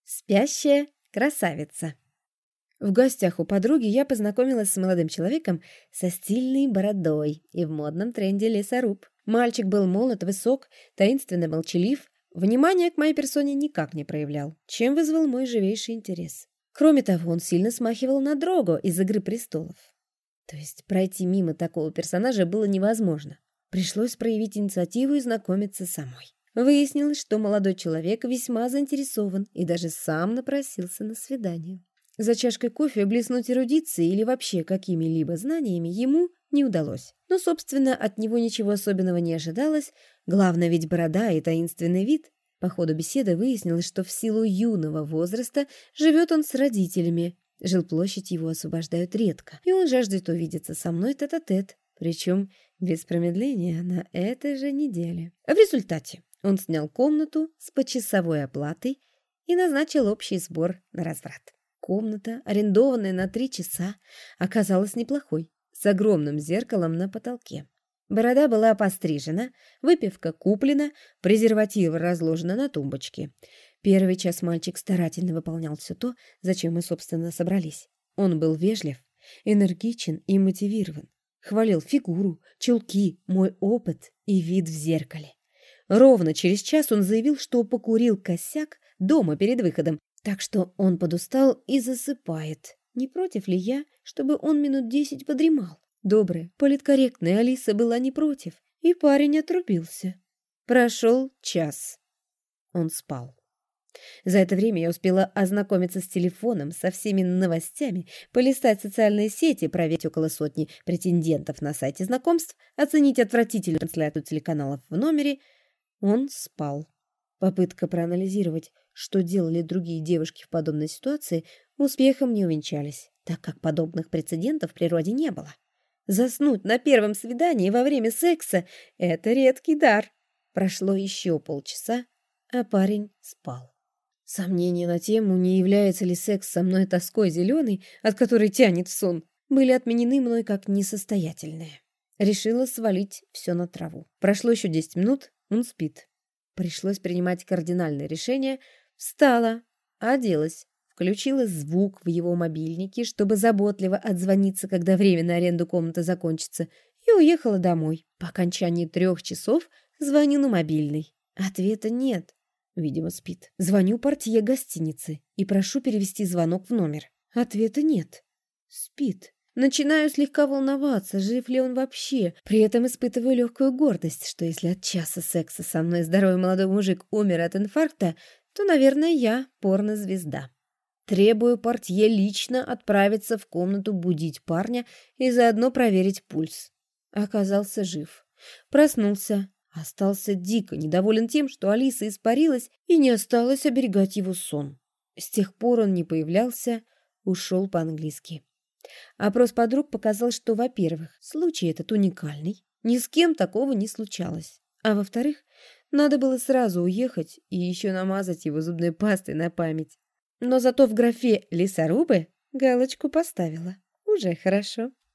Спящая красавица. В гостях у подруги я познакомилась с молодым человеком со стильной бородой и в модном тренде лесоруб. Мальчик был молод, высок, таинственно молчалив, внимания к моей персоне никак не проявлял, чем вызвал мой живейший интерес. Кроме того, он сильно смахивал на Дрого из «Игры престолов». То есть пройти мимо такого персонажа было невозможно. Пришлось проявить инициативу и знакомиться самой. Выяснилось, что молодой человек весьма заинтересован и даже сам напросился на свидание. За чашкой кофе блеснуть эрудицией или вообще какими-либо знаниями ему не удалось. Но, собственно, от него ничего особенного не ожидалось. Главное ведь борода и таинственный вид. По ходу беседы выяснилось, что в силу юного возраста живет он с родителями. Жилплощадь его освобождают редко, и он жаждет увидеться со мной тет-а-тет, причем без промедления на этой же неделе. В результате он снял комнату с почасовой оплатой и назначил общий сбор на разврат. Комната, арендованная на 3 часа, оказалась неплохой, с огромным зеркалом на потолке. Борода была пострижена, выпивка куплена, презервативы разложены на тумбочке. Первый час мальчик старательно выполнял все то, зачем мы, собственно, собрались. Он был вежлив, энергичен и мотивирован. Хвалил фигуру, чулки, мой опыт и вид в зеркале. Ровно через час он заявил, что покурил косяк дома перед выходом, так что он подустал и засыпает. Не против ли я, чтобы он минут 10 подремал? Добрая, политкорректная Алиса была не против, и парень отрубился. Прошел час. Он спал. За это время я успела ознакомиться с телефоном, со всеми новостями, полистать социальные сети, проверить около сотни претендентов на сайте знакомств, оценить отвратительную трансляцию телеканалов в номере. Он спал. Попытка проанализировать, что делали другие девушки в подобной ситуации, успехом не увенчались, так как подобных прецедентов в природе не было. Заснуть на первом свидании во время секса – это редкий дар. Прошло еще полчаса, а парень спал. Сомнения на тему, не является ли секс со мной тоской зеленой, от которой тянет в сон, были отменены мной как несостоятельные. Решила свалить все на траву. Прошло еще 10 минут, он спит. Пришлось принимать кардинальное решение. Встала, оделась, включила звук в его мобильнике, чтобы заботливо отзвониться, когда время на аренду комнаты закончится, и уехала домой. По окончании 3 часов звоню на мобильный. Ответа нет. Видимо, спит. Звоню портье гостиницы и прошу перевести звонок в номер. Ответа нет. Спит. Начинаю слегка волноваться, жив ли он вообще. При этом испытываю легкую гордость, что если от часа секса со мной здоровый молодой мужик умер от инфаркта, то, наверное, я порнозвезда. Требую портье лично отправиться в комнату будить парня и заодно проверить пульс. Оказался жив. Проснулся. Остался дико недоволен тем, что Алиса испарилась и не осталось оберегать его сон. С тех пор он не появлялся, ушел по-английски. Опрос подруг показал, что, во-первых, случай этот уникальный, ни с кем такого не случалось, а во-вторых, надо было сразу уехать и еще намазать его зубной пастой на память. Но зато в графе «лесорубы» галочку поставила. Уже хорошо.